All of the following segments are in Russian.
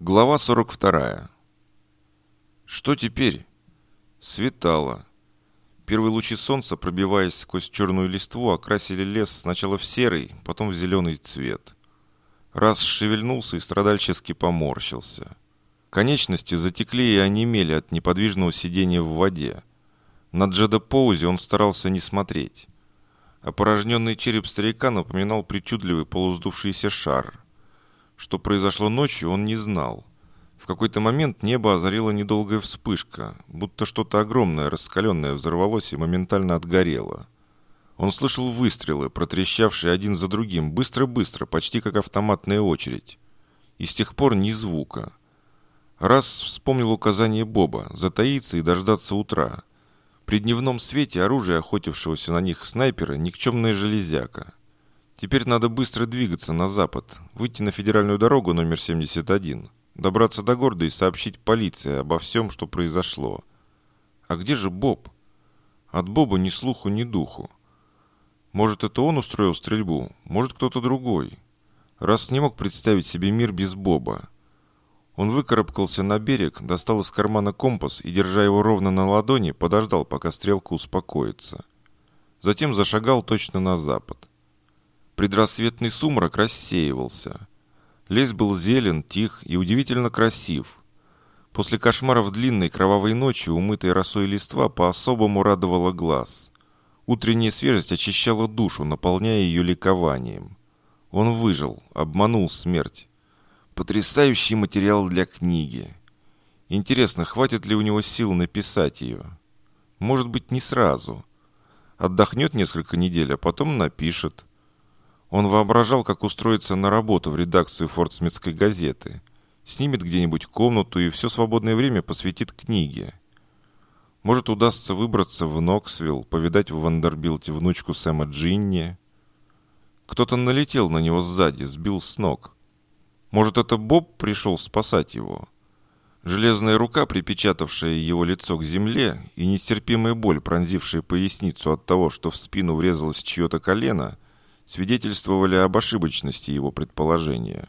Глава 42. Что теперь? Светало. Первые лучи солнца, пробиваясь сквозь черную листву, окрасили лес сначала в серый, потом в зеленый цвет. Раз шевельнулся и страдальчески поморщился. Конечности затекли и онемели от неподвижного сидения в воде. На Джеда Поузи он старался не смотреть. Опорожненный череп старика напоминал причудливый полуздувшийся шар. Что произошло ночью, он не знал. В какой-то момент небо озарила недолгая вспышка, будто что-то огромное, раскаленное взорвалось и моментально отгорело. Он слышал выстрелы, протрещавшие один за другим, быстро-быстро, почти как автоматная очередь. И с тех пор ни звука. Раз вспомнил указание Боба затаиться и дождаться утра. При дневном свете оружие охотившегося на них снайпера никчемная железяка. Теперь надо быстро двигаться на запад, выйти на федеральную дорогу номер 71, добраться до города и сообщить полиции обо всем, что произошло. А где же Боб? От Боба ни слуху, ни духу. Может, это он устроил стрельбу, может, кто-то другой. Раз не мог представить себе мир без Боба. Он выкарабкался на берег, достал из кармана компас и, держа его ровно на ладони, подождал, пока стрелка успокоится. Затем зашагал точно на запад. Предрассветный сумрак рассеивался. Лес был зелен, тих и удивительно красив. После кошмаров длинной кровавой ночи умытая росой листва по-особому радовала глаз. Утренняя свежесть очищала душу, наполняя ее ликованием. Он выжил, обманул смерть. Потрясающий материал для книги. Интересно, хватит ли у него сил написать ее? Может быть, не сразу. Отдохнет несколько недель, а потом напишет. Он воображал, как устроиться на работу в редакцию Фортсмитской газеты. Снимет где-нибудь комнату и все свободное время посвятит книге. Может, удастся выбраться в Ноксвилл, повидать в Вандербилте внучку Сэма Джинни. Кто-то налетел на него сзади, сбил с ног. Может, это Боб пришел спасать его? Железная рука, припечатавшая его лицо к земле, и нестерпимая боль, пронзившая поясницу от того, что в спину врезалось чье-то колено, свидетельствовали об ошибочности его предположения.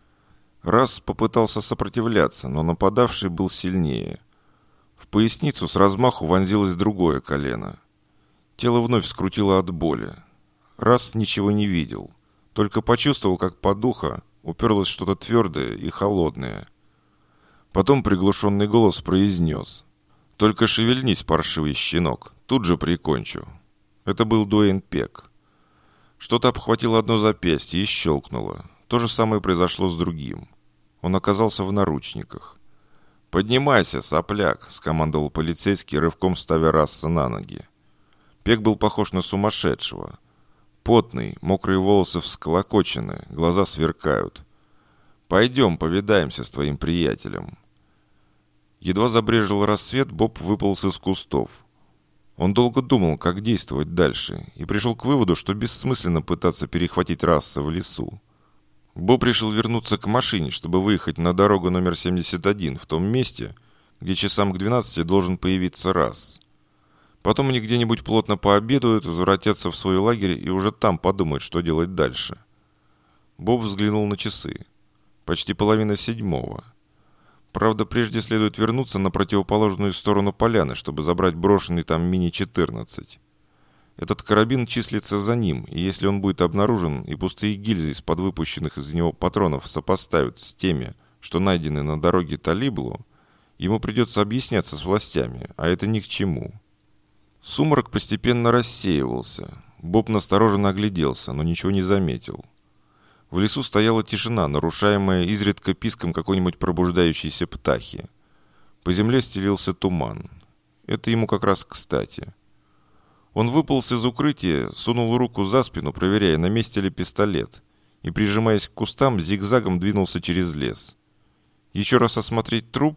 Раз попытался сопротивляться, но нападавший был сильнее. В поясницу с размаху вонзилось другое колено. Тело вновь скрутило от боли. Раз ничего не видел, только почувствовал, как под ухо уперлось что-то твердое и холодное. Потом приглушенный голос произнес: «Только шевельнись, паршивый щенок, тут же прикончу». Это был Дуэйн Пек. Что-то обхватило одно запястье и щелкнуло. То же самое произошло с другим. Он оказался в наручниках. «Поднимайся, сопляк!» – скомандовал полицейский, рывком ставя Расса на ноги. Пек был похож на сумасшедшего. Потный, мокрые волосы всколокочены, глаза сверкают. «Пойдем, повидаемся с твоим приятелем». Едва забрежил рассвет, Боб выполз из кустов. Он долго думал, как действовать дальше, и пришел к выводу, что бессмысленно пытаться перехватить Расса в лесу. Боб решил вернуться к машине, чтобы выехать на дорогу номер 71 в том месте, где часам к 12 должен появиться Расс. Потом они где-нибудь плотно пообедают, возвратятся в свой лагерь и уже там подумают, что делать дальше. Боб взглянул на часы. Почти 6:30. Правда, прежде следует вернуться на противоположную сторону поляны, чтобы забрать брошенный там Мини-14. Этот карабин числится за ним, и если он будет обнаружен, и пустые гильзы из-под выпущенных из него патронов сопоставят с теми, что найдены на дороге Талиблу, ему придется объясняться с властями, а это ни к чему. Сумрак постепенно рассеивался. Боб настороженно огляделся, но ничего не заметил. В лесу стояла тишина, нарушаемая изредка писком какой-нибудь пробуждающейся птахи. По земле стелился туман. Это ему как раз кстати. Он выполз из укрытия, сунул руку за спину, проверяя, на месте ли пистолет, и, прижимаясь к кустам, зигзагом двинулся через лес. Еще раз осмотреть труп?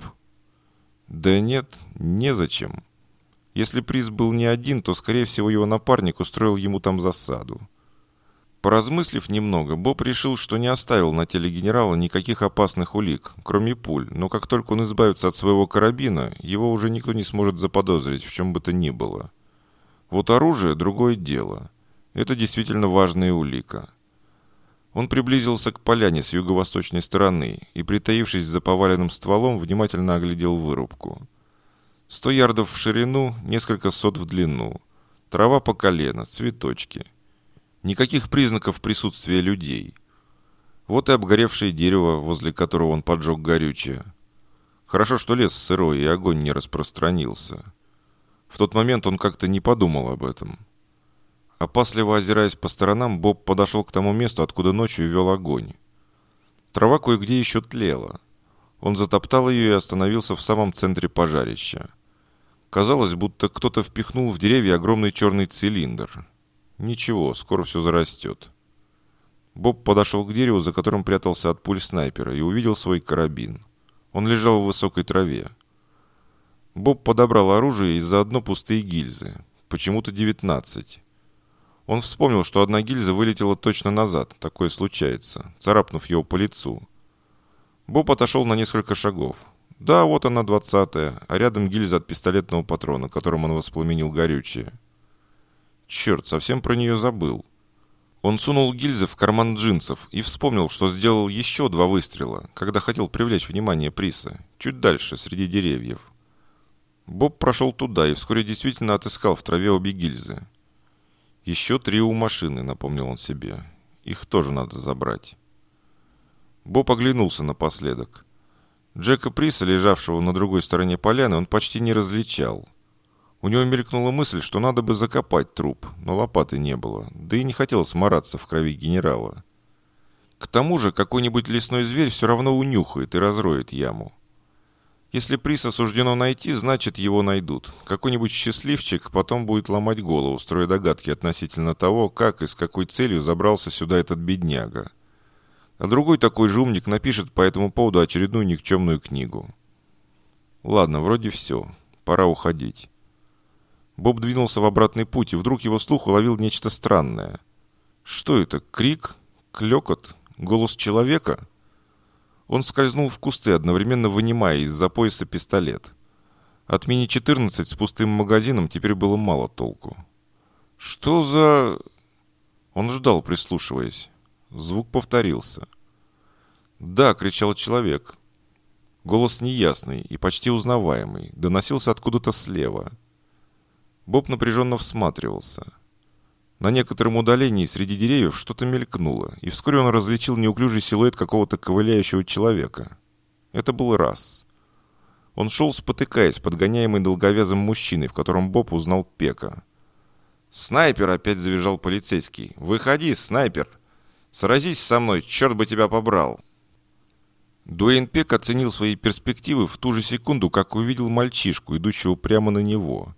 Да нет, незачем. Если приз был не один, то, скорее всего, его напарник устроил ему там засаду. Поразмыслив немного, Боб решил, что не оставил на теле генерала никаких опасных улик, кроме пуль, но как только он избавится от своего карабина, его уже никто не сможет заподозрить в чем бы то ни было. Вот оружие – другое дело. Это действительно важная улика. Он приблизился к поляне с юго-восточной стороны и, притаившись за поваленным стволом, внимательно оглядел вырубку. 100 ярдов в ширину, несколько сот в длину. Трава по колено, цветочки. Никаких признаков присутствия людей. Вот и обгоревшее дерево, возле которого он поджег горючее. Хорошо, что лес сырой и огонь не распространился. В тот момент он как-то не подумал об этом. Опасливо озираясь по сторонам, Боб подошел к тому месту, откуда ночью вел огонь. Трава кое-где еще тлела. Он затоптал ее и остановился в самом центре пожарища. Казалось, будто кто-то впихнул в деревья огромный черный цилиндр. Ничего, скоро все зарастет. Боб подошел к дереву, за которым прятался от пуль снайпера, и увидел свой карабин. Он лежал в высокой траве. Боб подобрал оружие и заодно пустые гильзы. Почему-то 19. Он вспомнил, что одна гильза вылетела точно назад. Такое случается, царапнув его по лицу. Боб отошел на несколько шагов. Да, вот она, 20-я, а рядом гильза от пистолетного патрона, которым он воспламенил горючее. Черт, совсем про нее забыл. Он сунул гильзы в карман джинсов и вспомнил, что сделал еще 2 выстрела, когда хотел привлечь внимание Приса, чуть дальше, среди деревьев. Боб прошел туда и вскоре действительно отыскал в траве обе гильзы. Еще 3 у машины, напомнил он себе. Их тоже надо забрать. Боб оглянулся напоследок. Джека Приса, лежавшего на другой стороне поляны, он почти не различал. У него мелькнула мысль, что надо бы закопать труп, но лопаты не было, да и не хотелось мараться в крови генерала. К тому же какой-нибудь лесной зверь все равно унюхает и разроет яму. Если Приса суждено найти, значит его найдут. Какой-нибудь счастливчик потом будет ломать голову, строя догадки относительно того, как и с какой целью забрался сюда этот бедняга. А другой такой же умник напишет по этому поводу очередную никчемную книгу. Ладно, вроде все. Пора уходить. Боб двинулся в обратный путь, и вдруг его слух уловил нечто странное. Что это? Крик? Клёкот? Голос человека? Он скользнул в кусты, одновременно вынимая из-за пояса пистолет. От мини-14 с пустым магазином теперь было мало толку. Что за... Он ждал, прислушиваясь. Звук повторился. «Да!» — кричал человек. Голос неясный и почти узнаваемый, доносился откуда-то слева. Боб напряженно всматривался. На некотором удалении среди деревьев что-то мелькнуло, и вскоре он различил неуклюжий силуэт какого-то ковыляющего человека. Это был Расс. Он шел, спотыкаясь, подгоняемый долговязым мужчиной, в котором Боб узнал Пека. «Снайпер!» — опять завизжал полицейский. «Выходи, снайпер! Сразись со мной, черт бы тебя побрал!» Дуэйн Пек оценил свои перспективы в ту же секунду, как увидел мальчишку, идущего прямо на него.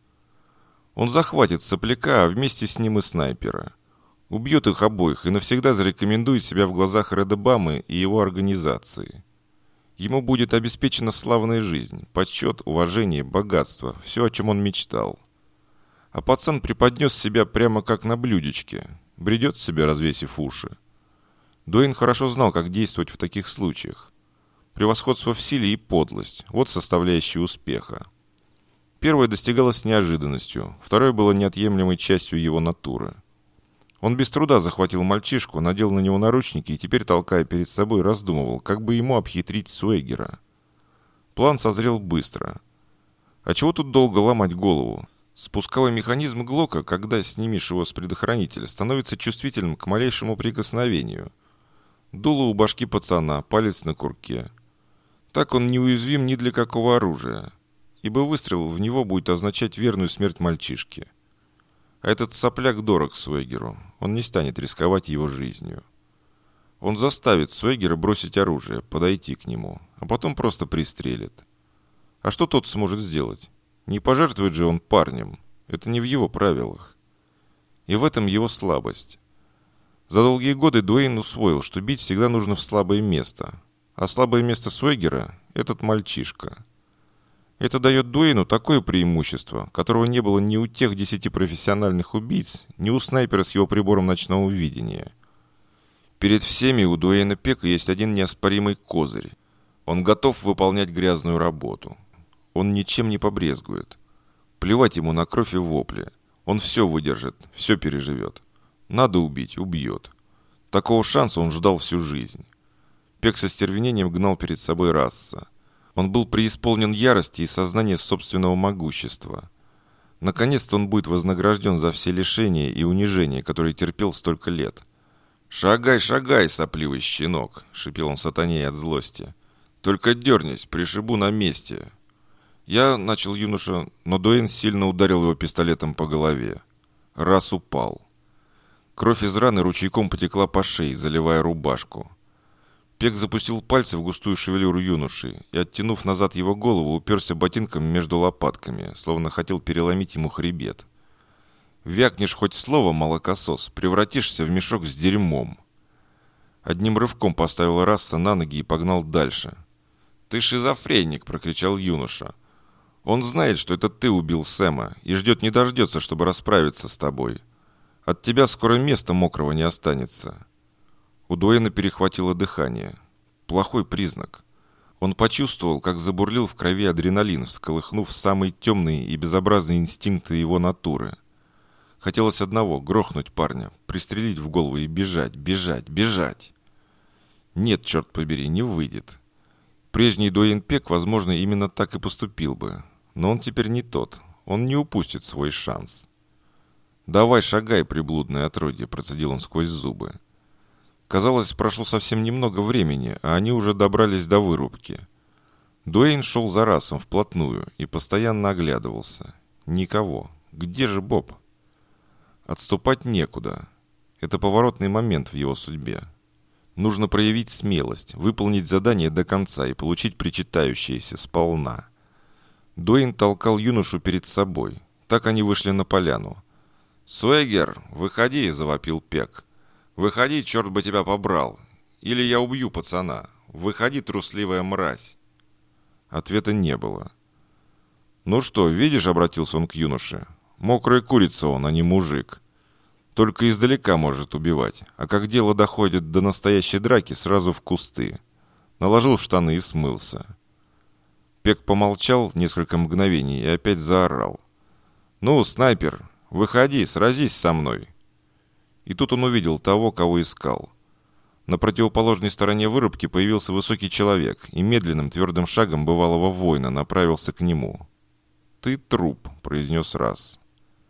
Он захватит сопляка, а вместе с ним и снайпера. Убьет их обоих и навсегда зарекомендует себя в глазах Реда Бамы и его организации. Ему будет обеспечена славная жизнь, почет, уважение, богатство, все, о чем он мечтал. А пацан преподнес себя прямо как на блюдечке, бредет себе, развесив уши. Дуэйн хорошо знал, как действовать в таких случаях. Превосходство в силе и подлость – вот составляющие успеха. Первое достигалось неожиданностью, второе было неотъемлемой частью его натуры. Он без труда захватил мальчишку, надел на него наручники и теперь, толкая перед собой, раздумывал, как бы ему обхитрить Суэгера. План созрел быстро. А чего тут долго ломать голову? Спусковой механизм Глока, когда снимешь его с предохранителя, становится чувствительным к малейшему прикосновению. Дуло у башки пацана, палец на курке. Так он неуязвим ни для какого оружия, ибо выстрел в него будет означать верную смерть мальчишки. А этот сопляк дорог Суэгеру, он не станет рисковать его жизнью. Он заставит Суэгера бросить оружие, подойти к нему, а потом просто пристрелит. А что тот сможет сделать? Не пожертвует же он парнем, это не в его правилах. И в этом его слабость. За долгие годы Дуэйн усвоил, что бить всегда нужно в слабое место. А слабое место Суэгера – этот мальчишка. Это дает Дуэйну такое преимущество, которого не было ни у тех 10 профессиональных убийц, ни у снайпера с его прибором ночного видения. Перед всеми у Дуэйна Пека есть один неоспоримый козырь. Он готов выполнять грязную работу. Он ничем не побрезгует. Плевать ему на кровь и вопли. Он все выдержит, все переживет. Надо убить – убьет. Такого шанса он ждал всю жизнь. Пек со стервенением гнал перед собой Расса. Он был преисполнен ярости и сознания собственного могущества. Наконец-то он будет вознагражден за все лишения и унижения, которые терпел столько лет. «Шагай, шагай, сопливый щенок!» – шипел он сатаней от злости. «Только дернись, пришибу на месте!» Я начал юноша, но Дуэйн сильно ударил его пистолетом по голове. Расс упал. Кровь из раны ручейком потекла по шее, заливая рубашку. Пек запустил пальцы в густую шевелюру юноши и, оттянув назад его голову, уперся ботинком между лопатками, словно хотел переломить ему хребет. «Вякнешь хоть слово, молокосос, превратишься в мешок с дерьмом». Одним рывком поставил Расса на ноги и погнал дальше. «Ты шизофреник!» – прокричал юноша. «Он знает, что это ты убил Сэма, и ждет не дождется, чтобы расправиться с тобой. От тебя скоро места мокрого не останется». У Дуэйна перехватило дыхание. Плохой признак. Он почувствовал, как забурлил в крови адреналин, всколыхнув самые темные и безобразные инстинкты его натуры. Хотелось одного – грохнуть парня, пристрелить в голову и бежать, бежать, бежать. Нет, черт побери, не выйдет. Прежний Дуэйн Пек, возможно, именно так и поступил бы. Но он теперь не тот. Он не упустит свой шанс. «Давай, шагай, приблудное отродье», – процедил он сквозь зубы. Казалось, прошло совсем немного времени, а они уже добрались до вырубки. Дуэйн шел за Рассом вплотную и постоянно оглядывался. Никого. Где же Боб? Отступать некуда. Это поворотный момент в его судьбе. Нужно проявить смелость, выполнить задание до конца и получить причитающееся сполна. Дуэйн толкал юношу перед собой. Так они вышли на поляну. «Суэгер, выходи!» – завопил Пек. «Выходи, черт бы тебя побрал! Или я убью пацана! Выходи, трусливая мразь!» Ответа не было. «Ну что, видишь?» – обратился он к юноше. «Мокрая курица он, а не мужик. Только издалека может убивать, а как дело доходит до настоящей драки, сразу в кусты». Наложил в штаны и смылся. Пек помолчал несколько мгновений и опять заорал. «Ну, снайпер, выходи, сразись со мной!» И тут он увидел того, кого искал. На противоположной стороне вырубки появился высокий человек и медленным твердым шагом бывалого воина направился к нему. «Ты труп», — произнес Расс.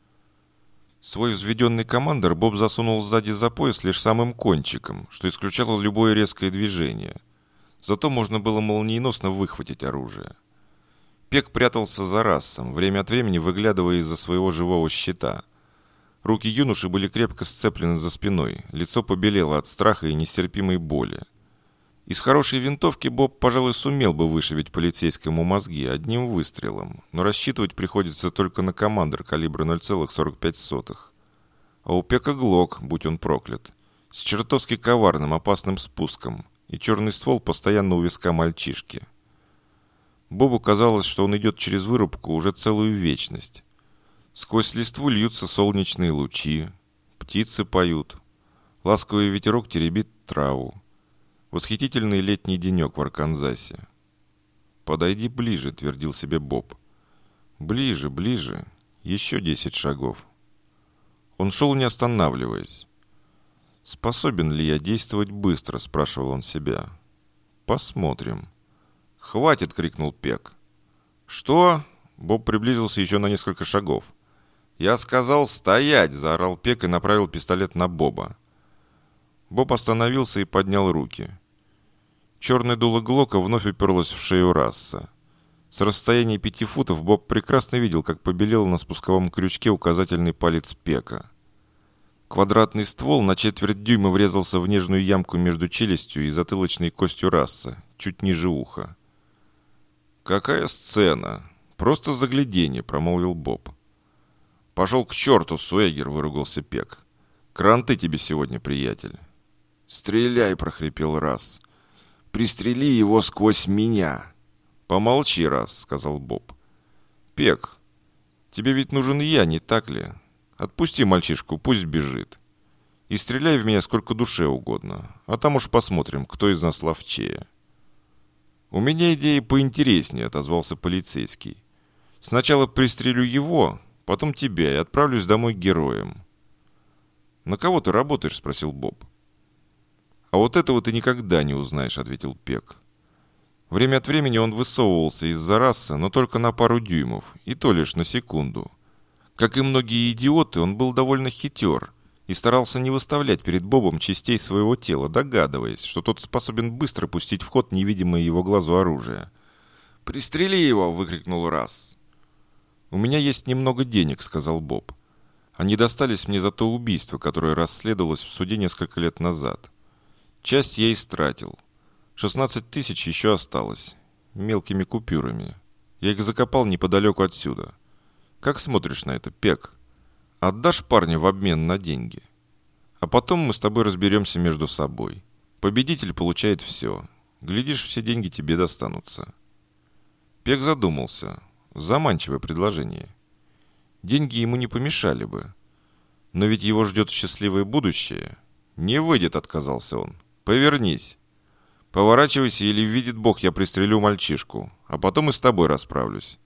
Свой взведенный командор Боб засунул сзади за пояс лишь самым кончиком, что исключало любое резкое движение. Зато можно было молниеносно выхватить оружие. Пек прятался за Рассом, время от времени выглядывая из-за своего живого щита. Руки юноши были крепко сцеплены за спиной, лицо побелело от страха и нестерпимой боли. Из хорошей винтовки Боб, пожалуй, сумел бы вышибить полицейскому мозги одним выстрелом, но рассчитывать приходится только на командир калибра 0,45. А у Пека Глок, будь он проклят, с чертовски коварным опасным спуском, и черный ствол постоянно у виска мальчишки. Бобу казалось, что он идет через вырубку уже целую вечность. Сквозь листву льются солнечные лучи, птицы поют, ласковый ветерок теребит траву. Восхитительный летний денек в Арканзасе. «Подойди ближе», — твердил себе Боб. «Ближе, ближе. Еще 10 шагов». Он шел, не останавливаясь. «Способен ли я действовать быстро?» — спрашивал он себя. «Посмотрим». «Хватит!» — крикнул Пек. «Что?» — Боб приблизился еще на несколько шагов. «Я сказал стоять!» – заорал Пек и направил пистолет на Боба. Боб остановился и поднял руки. Черное дуло Глока вновь уперлось в шею Расса. С расстояния 5 футов Боб прекрасно видел, как побелел на спусковом крючке указательный палец Пека. Квадратный ствол на четверть дюйма врезался в нежную ямку между челюстью и затылочной костью Расса, чуть ниже уха. «Какая сцена! Просто загляденье!» – промолвил Боб. «Пошел к черту, Суэгер!» – выругался Пек. «Кранты тебе сегодня, приятель!» «Стреляй!» – прохрипел Расс. «Пристрели его сквозь меня!» «Помолчи, Расс!» – сказал Боб. «Пек, тебе ведь нужен я, не так ли? Отпусти мальчишку, пусть бежит. И стреляй в меня сколько душе угодно, а там уж посмотрим, кто из нас ловчее». «У меня идея поинтереснее», – отозвался полицейский. «Сначала пристрелю его, потом тебя и отправлюсь домой героем». «На кого ты работаешь?» – спросил Боб. «А вот этого ты никогда не узнаешь», — ответил Пек. Время от времени он высовывался из-за раса, но только на пару дюймов, и то лишь на секунду. Как и многие идиоты, он был довольно хитер и старался не выставлять перед Бобом частей своего тела, догадываясь, что тот способен быстро пустить в ход невидимое его глазу оружие. «Пристрели его!» — выкрикнул Расс. «У меня есть немного денег», — сказал Боб. «Они достались мне за то убийство, которое расследовалось в суде несколько лет назад. Часть я истратил. 16 тысяч еще осталось. Мелкими купюрами. Я их закопал неподалеку отсюда. Как смотришь на это, Пек? Отдашь парня в обмен на деньги? А потом мы с тобой разберемся между собой. Победитель получает все. Глядишь, все деньги тебе достанутся». Пек задумался. Заманчивое предложение. Деньги ему не помешали бы. Но ведь его ждет счастливое будущее. «Не выйдет», — отказался он. «Повернись. Поворачивайся, или видит Бог, я пристрелю мальчишку, а потом и с тобой расправлюсь».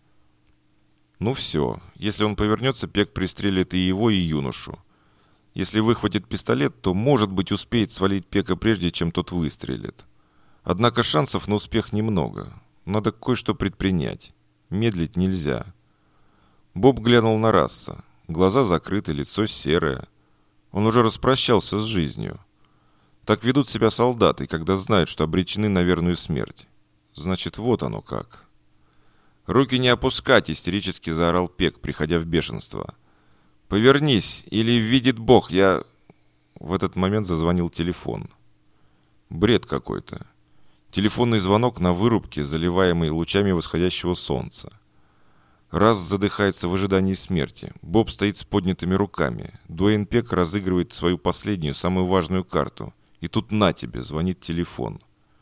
Ну все. Если он повернется, Пек пристрелит и его, и юношу. Если выхватит пистолет, то, может быть, успеет свалить Пека прежде, чем тот выстрелит. Однако шансов на успех немного. Надо кое-что предпринять. Медлить нельзя. Боб глянул на Расса. Глаза закрыты, лицо серое. Он уже распрощался с жизнью. Так ведут себя солдаты, когда знают, что обречены на верную смерть. Значит, вот оно как. «Руки не опускать!» — истерически заорал Пек, приходя в бешенство. «Повернись, или видит Бог, я...» В этот момент зазвонил телефон. Бред какой-то. Телефонный звонок на вырубке, заливаемый лучами восходящего солнца. Расс задыхается в ожидании смерти. Боб стоит с поднятыми руками. Дуэйн Пек разыгрывает свою последнюю, самую важную карту. И тут на тебе, звонит телефон.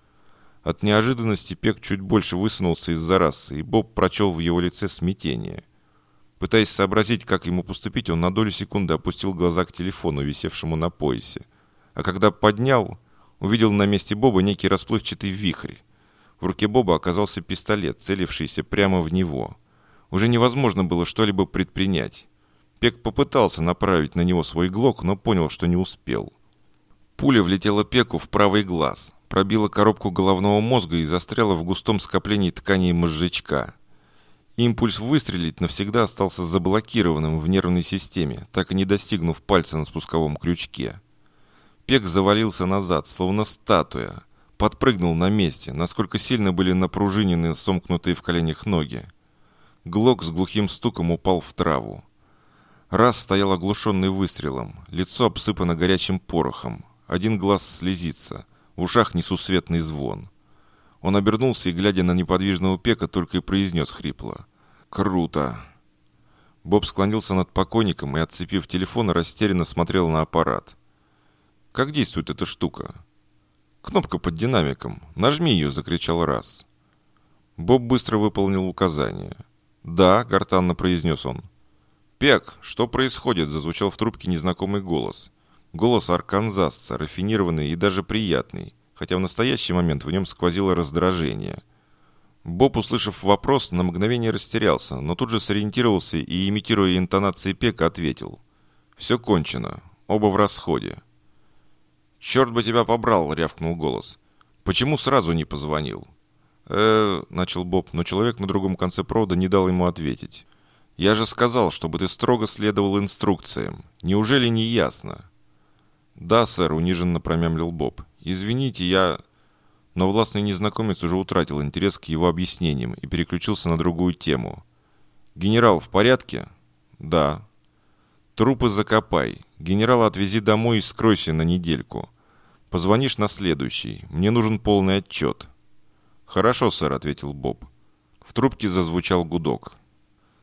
От неожиданности Пек чуть больше высунулся из-за Расса, и Боб прочел в его лице смятение. Пытаясь сообразить, как ему поступить, он на долю секунды опустил глаза к телефону, висевшему на поясе. А когда поднял, увидел на месте Боба некий расплывчатый вихрь. В руке Боба оказался пистолет, целившийся прямо в него. Уже невозможно было что-либо предпринять. Пек попытался направить на него свой глок, но понял, что не успел. Пуля влетела Пеку в правый глаз, пробила коробку головного мозга и застряла в густом скоплении тканей мозжечка. Импульс выстрелить навсегда остался заблокированным в нервной системе, так и не достигнув пальца на спусковом крючке. Пек завалился назад, словно статуя, подпрыгнул на месте, насколько сильно были напружинены сомкнутые в коленях ноги. Глок с глухим стуком упал в траву. Расс стоял оглушенный выстрелом, лицо обсыпано горячим порохом, один глаз слезится, в ушах несусветный звон. Он обернулся и, глядя на неподвижного Пека, только и произнес хрипло: «Круто!». Боб склонился над покойником и, отцепив телефон, растерянно смотрел на аппарат. «Как действует эта штука?» «Кнопка под динамиком. Нажми ее!» — закричал Расс. Боб быстро выполнил указание. «Да», — гортанно произнес он. «Пек, что происходит?» — зазвучал в трубке незнакомый голос. Голос арканзасца, рафинированный и даже приятный, хотя в настоящий момент в нем сквозило раздражение. Боб, услышав вопрос, на мгновение растерялся, но тут же сориентировался и, имитируя интонации Пека, ответил: «Все кончено. Оба в расходе». «Черт бы тебя побрал!» — рявкнул голос. «Почему сразу не позвонил?» начал Боб, но человек на другом конце провода не дал ему ответить. «Я же сказал, чтобы ты строго следовал инструкциям. Неужели не ясно?» «Да, сэр», — униженно промямлил Боб. «Извините, я...» Но властный незнакомец уже утратил интерес к его объяснениям и переключился на другую тему. «Генерал в порядке?» «Да». «Трупы закопай. Генерала отвези домой и скройся на недельку. Позвонишь на следующий. Мне нужен полный отчет». «Хорошо, сэр», — ответил Боб. В трубке зазвучал гудок.